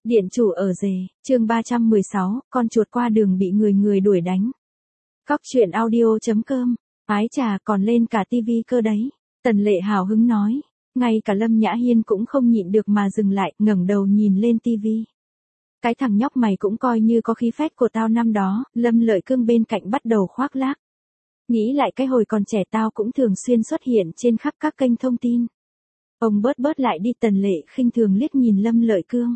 Điện chủ ở rể, chương 316, con chuột qua đường bị người đuổi đánh. Cóc truyện audio.com, ái trà còn lên cả tivi cơ đấy. Tần Lệ hào hứng nói, ngay cả Lâm Nhã Hiên cũng không nhịn được mà dừng lại, ngẩng đầu nhìn lên tivi. Cái thằng nhóc mày cũng coi như có khí phách của tao năm đó, Lâm Lợi Cương bên cạnh bắt đầu khoác lác. Nghĩ lại cái hồi còn trẻ tao cũng thường xuyên xuất hiện trên khắp các kênh thông tin. Ông bớt lại đi, Tần Lệ khinh thường liếc nhìn Lâm Lợi Cương.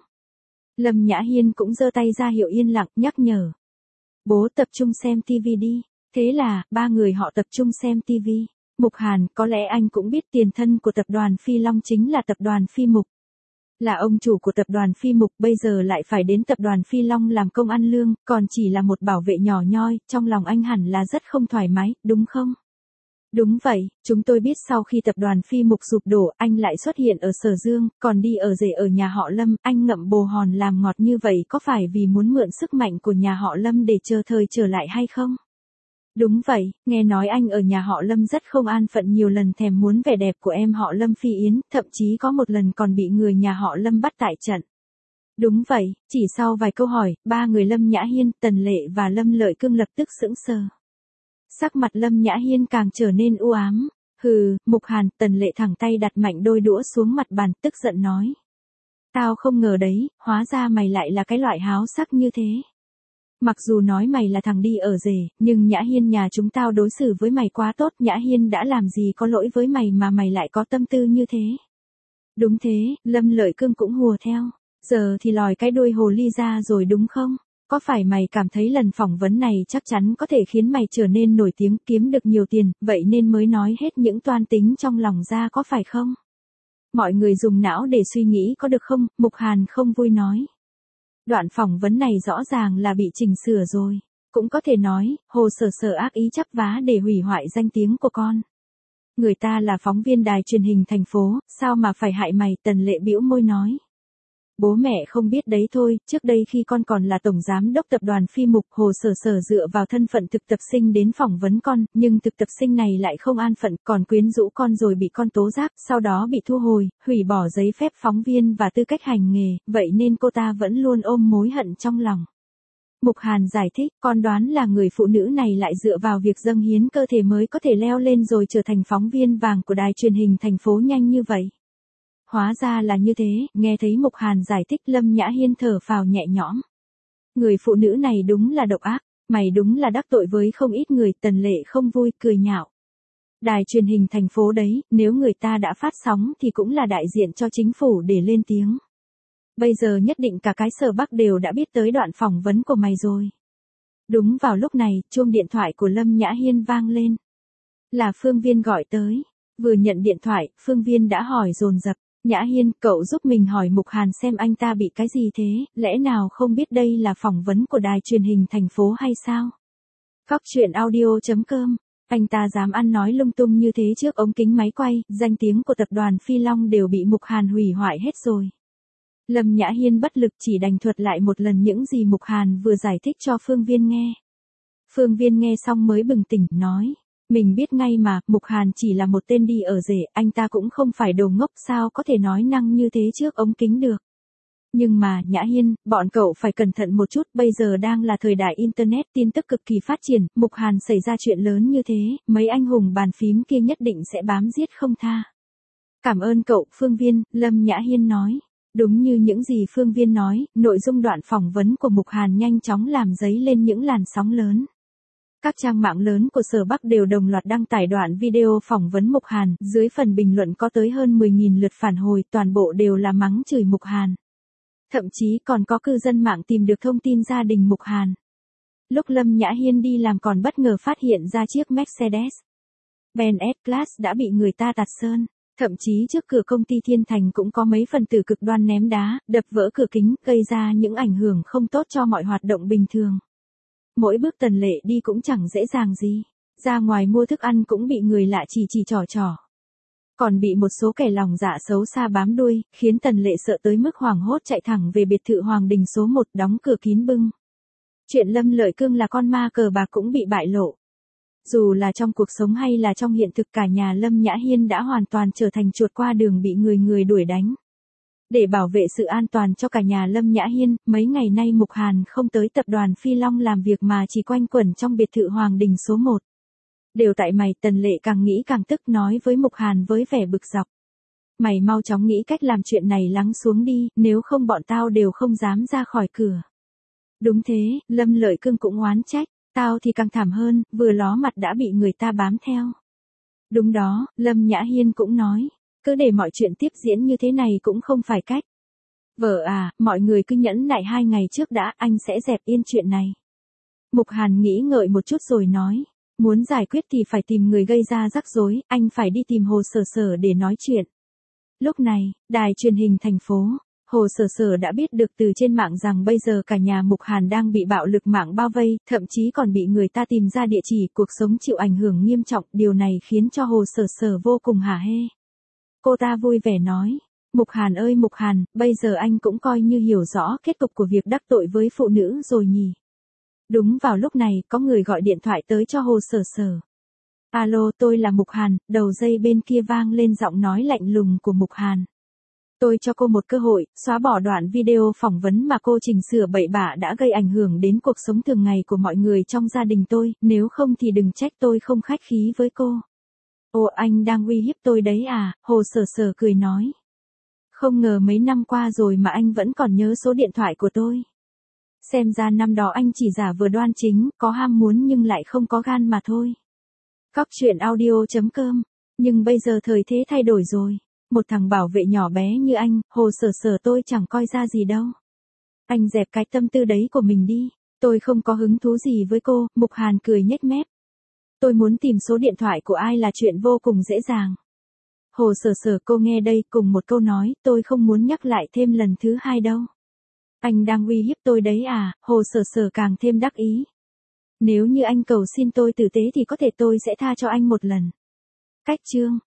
Lâm Nhã Hiên cũng giơ tay ra hiệu yên lặng, nhắc nhở. Bố tập trung xem tivi đi. Thế là, ba người họ tập trung xem tivi. Mục Hàn, có lẽ anh cũng biết tiền thân của tập đoàn Phi Long chính là tập đoàn Phi Mục. Là ông chủ của tập đoàn Phi Mục, bây giờ lại phải đến tập đoàn Phi Long làm công ăn lương, còn chỉ là một bảo vệ nhỏ nhoi, trong lòng anh hẳn là rất không thoải mái, đúng không? Đúng vậy, chúng tôi biết sau khi tập đoàn Phi Mục sụp đổ, anh lại xuất hiện ở Sở Dương, còn đi ở rể ở nhà họ Lâm, anh ngậm bồ hòn làm ngọt như vậy có phải vì muốn mượn sức mạnh của nhà họ Lâm để chờ thời trở lại hay không? Đúng vậy, nghe nói anh ở nhà họ Lâm rất không an phận, nhiều lần thèm muốn vẻ đẹp của em họ Lâm Phi Yến, thậm chí có một lần còn bị người nhà họ Lâm bắt tại trận. Đúng vậy, chỉ sau vài câu hỏi, ba người Lâm Nhã Hiên, Tần Lệ và Lâm Lợi Cương lập tức sững sờ. Sắc mặt Lâm Nhã Hiên càng trở nên u ám. Hừ, Mục Hàn, Tần Lệ thẳng tay đặt mạnh đôi đũa xuống mặt bàn, tức giận nói. Tao không ngờ đấy, hóa ra mày lại là cái loại háo sắc như thế. Mặc dù nói mày là thằng đi ở rể, nhưng Nhã Hiên nhà chúng tao đối xử với mày quá tốt, Nhã Hiên đã làm gì có lỗi với mày mà mày lại có tâm tư như thế. Đúng thế, Lâm Lợi Cương cũng hùa theo. Giờ thì lòi cái đuôi hồ ly ra rồi đúng không? Có phải mày cảm thấy lần phỏng vấn này chắc chắn có thể khiến mày trở nên nổi tiếng, kiếm được nhiều tiền, vậy nên mới nói hết những toan tính trong lòng ra có phải không? Mọi người dùng não để suy nghĩ có được không? Mục Hàn không vui nói. Đoạn phỏng vấn này rõ ràng là bị chỉnh sửa rồi. Cũng có thể nói, Hồ Sở ác ý chắp vá để hủy hoại danh tiếng của con. Người ta là phóng viên đài truyền hình thành phố, sao mà phải hại mày? Tần Lệ bĩu môi nói. Bố mẹ không biết đấy thôi, trước đây khi con còn là tổng giám đốc tập đoàn Phi Mục, Hồ Sở dựa vào thân phận thực tập sinh đến phỏng vấn con, nhưng thực tập sinh này lại không an phận, còn quyến rũ con rồi bị con tố giác, sau đó bị thu hồi, hủy bỏ giấy phép phóng viên và tư cách hành nghề, vậy nên cô ta vẫn luôn ôm mối hận trong lòng. Mục Hàn giải thích, con đoán là người phụ nữ này lại dựa vào việc dâng hiến cơ thể mới có thể leo lên rồi trở thành phóng viên vàng của đài truyền hình thành phố nhanh như vậy. Hóa ra là như thế, nghe thấy Mục Hàn giải thích, Lâm Nhã Hiên thở phào nhẹ nhõm. Người phụ nữ này đúng là độc ác, mày đúng là đắc tội với không ít người. Tần Lệ không vui, cười nhạo. Đài truyền hình thành phố đấy, nếu người ta đã phát sóng thì cũng là đại diện cho chính phủ để lên tiếng. Bây giờ nhất định cả cái Sở Bắc đều đã biết tới đoạn phỏng vấn của mày rồi. Đúng vào lúc này, chuông điện thoại của Lâm Nhã Hiên vang lên. Là Phương Viên gọi tới. Vừa nhận điện thoại, Phương Viên đã hỏi dồn dập. Nhã Hiên, cậu giúp mình hỏi Mục Hàn xem anh ta bị cái gì thế, lẽ nào không biết đây là phỏng vấn của đài truyền hình thành phố hay sao? Cóc truyện audio.com, anh ta dám ăn nói lung tung như thế trước ống kính máy quay, danh tiếng của tập đoàn Phi Long đều bị Mục Hàn hủy hoại hết rồi. Lâm Nhã Hiên bất lực chỉ đành thuật lại một lần những gì Mục Hàn vừa giải thích cho Phương Viên nghe. Phương Viên nghe xong mới bừng tỉnh, nói. Mình biết ngay mà, Mục Hàn chỉ là một tên đi ở rể, anh ta cũng không phải đồ ngốc, sao có thể nói năng như thế trước ống kính được. Nhưng mà, Nhã Hiên, bọn cậu phải cẩn thận một chút, bây giờ đang là thời đại Internet, tin tức cực kỳ phát triển, Mục Hàn xảy ra chuyện lớn như thế, mấy anh hùng bàn phím kia nhất định sẽ bám giết không tha. Cảm ơn cậu, Phương Viên, Lâm Nhã Hiên nói. Đúng như những gì Phương Viên nói, nội dung đoạn phỏng vấn của Mục Hàn nhanh chóng làm dấy lên những làn sóng lớn. Các trang mạng lớn của Sở Bắc đều đồng loạt đăng tải đoạn video phỏng vấn Mục Hàn, dưới phần bình luận có tới hơn 10.000 lượt phản hồi, toàn bộ đều là mắng chửi Mục Hàn. Thậm chí còn có cư dân mạng tìm được thông tin gia đình Mục Hàn. Lúc Lâm Nhã Hiên đi làm còn bất ngờ phát hiện ra chiếc Mercedes-Benz S-Class đã bị người ta tạt sơn. Thậm chí trước cửa công ty Thiên Thành cũng có mấy phần tử cực đoan ném đá, đập vỡ cửa kính, gây ra những ảnh hưởng không tốt cho mọi hoạt động bình thường. Mỗi bước Tần Lệ đi cũng chẳng dễ dàng gì. Ra ngoài mua thức ăn cũng bị người lạ chỉ trỏ. Còn bị một số kẻ lòng dạ xấu xa bám đuôi, khiến Tần Lệ sợ tới mức hoảng hốt chạy thẳng về biệt thự Hoàng Đình số 1 đóng cửa kín bưng. Chuyện Lâm Lợi Cương là con ma cờ bạc cũng bị bại lộ. Dù là trong cuộc sống hay là trong hiện thực, cả nhà Lâm Nhã Hiên đã hoàn toàn trở thành chuột qua đường bị người đuổi đánh. Để bảo vệ sự an toàn cho cả nhà Lâm Nhã Hiên, mấy ngày nay Mục Hàn không tới tập đoàn Phi Long làm việc mà chỉ quanh quẩn trong biệt thự Hoàng Đình số 1. Đều tại mày, Tần Lệ càng nghĩ càng tức nói với Mục Hàn với vẻ bực dọc. Mày mau chóng nghĩ cách làm chuyện này lắng xuống đi, nếu không bọn tao đều không dám ra khỏi cửa. Đúng thế, Lâm Lợi Cương cũng oán trách, tao thì càng thảm hơn, vừa ló mặt đã bị người ta bám theo. Đúng đó, Lâm Nhã Hiên cũng nói, cứ để mọi chuyện tiếp diễn như thế này cũng không phải cách. Vợ à, mọi người cứ nhẫn nại 2 ngày trước đã, anh sẽ dẹp yên chuyện này. Mục Hàn nghĩ ngợi một chút rồi nói, muốn giải quyết thì phải tìm người gây ra rắc rối, anh phải đi tìm Hồ Sở Sở để nói chuyện. Lúc này, đài truyền hình thành phố, Hồ Sở Sở đã biết được từ trên mạng rằng bây giờ cả nhà Mục Hàn đang bị bạo lực mạng bao vây, thậm chí còn bị người ta tìm ra địa chỉ, cuộc sống chịu ảnh hưởng nghiêm trọng, điều này khiến cho Hồ Sở Sở vô cùng hả hê. Cô ta vui vẻ nói, Mục Hàn ơi Mục Hàn, bây giờ anh cũng coi như hiểu rõ kết cục của việc đắc tội với phụ nữ rồi nhỉ. Đúng vào lúc này, có người gọi điện thoại tới cho Hồ Sở Sở. Alo, tôi là Mục Hàn, đầu dây bên kia vang lên giọng nói lạnh lùng của Mục Hàn. Tôi cho cô một cơ hội, xóa bỏ đoạn video phỏng vấn mà cô chỉnh sửa bậy bạ đã gây ảnh hưởng đến cuộc sống thường ngày của mọi người trong gia đình tôi, nếu không thì đừng trách tôi không khách khí với cô. Ồ, anh đang uy hiếp tôi đấy à, Hồ Sở Sở cười nói. Không ngờ mấy năm qua rồi mà anh vẫn còn nhớ số điện thoại của tôi. Xem ra năm đó anh chỉ giả vờ đoan chính, có ham muốn nhưng lại không có gan mà thôi. Cóc truyện audio.com. Nhưng bây giờ thời thế thay đổi rồi. Một thằng bảo vệ nhỏ bé như anh, Hồ Sở Sở tôi chẳng coi ra gì đâu. Anh dẹp cái tâm tư đấy của mình đi. Tôi không có hứng thú gì với cô, Mục Hàn cười nhếch mép. Tôi muốn tìm số điện thoại của ai là chuyện vô cùng dễ dàng. Hồ Sở Sở cô nghe đây, cùng một câu nói, tôi không muốn nhắc lại thêm lần thứ 2 đâu. Anh đang uy hiếp tôi đấy à, Hồ Sở Sở càng thêm đắc ý. Nếu như anh cầu xin tôi tử tế thì có thể tôi sẽ tha cho anh một lần. Cách chương.